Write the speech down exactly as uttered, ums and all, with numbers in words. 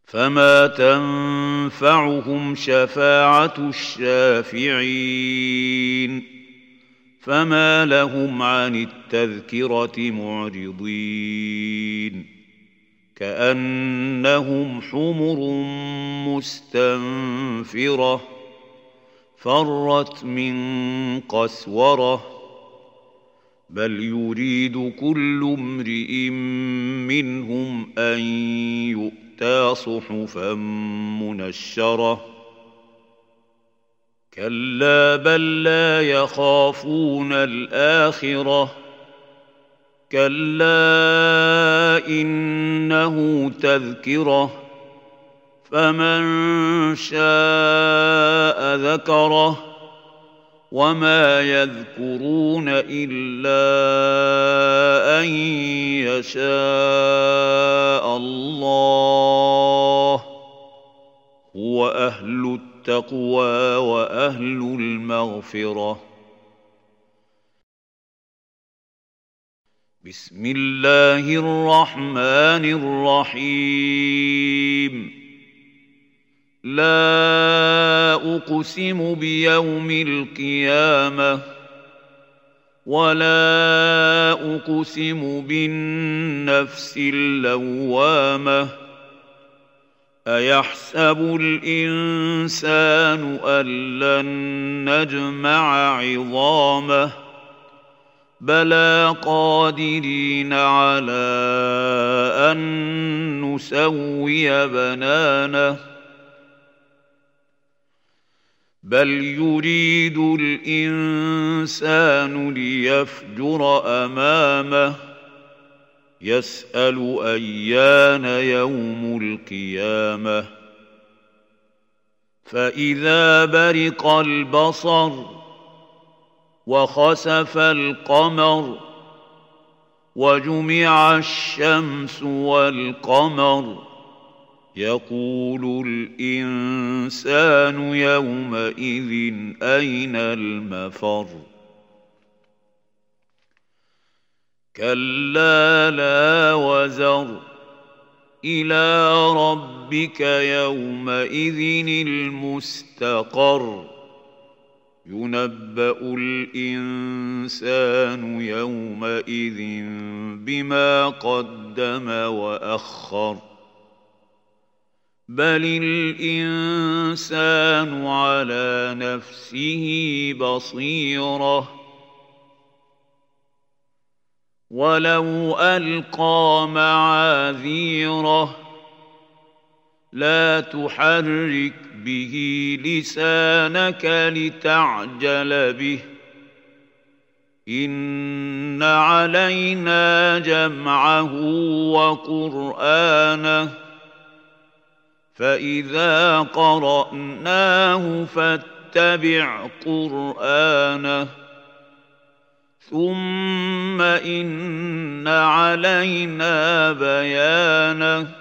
فما تنفعهم شفاعة الشافعين فما لهم عن التذكرة معرضين كأنهم حمر مستنفرة فرت من قسورة بل يريد كل امرئ منهم أن يؤتى صحفا منشرة كلا بل لا يخافون الآخرة كلا إنه تذكرة فمن شاء ذكره وما يذكرون إلا أن يشاء الله هو أهل التقوى وأهل المغفرة. بسم الله الرحمن الرحيم. لا أقسم بيوم القيامة ولا أقسم بالنفس اللوامة أيحسب الإنسان أن لن نجمع عظامه بلى قادرين على أن نسوي بنانه بل يريد الإنسان ليفجر أمامه يسأل أيان يوم القيامة فإذا برق البصر وخسف القمر وجمع الشمس والقمر يقول الإنسان يومئذ أين المفر كلا لا وزر إلى ربك يومئذ المستقر ينبأ الإنسان يومئذ بما قدم وأخر بل الإنسان على نفسه بصيرة ولو ألقى معاذيره لا تحرك به لسانك لتعجل به إن علينا جمعه وقرآنه فإذا قرأناه فاتبع قرآنه ثم إن علينا بيانه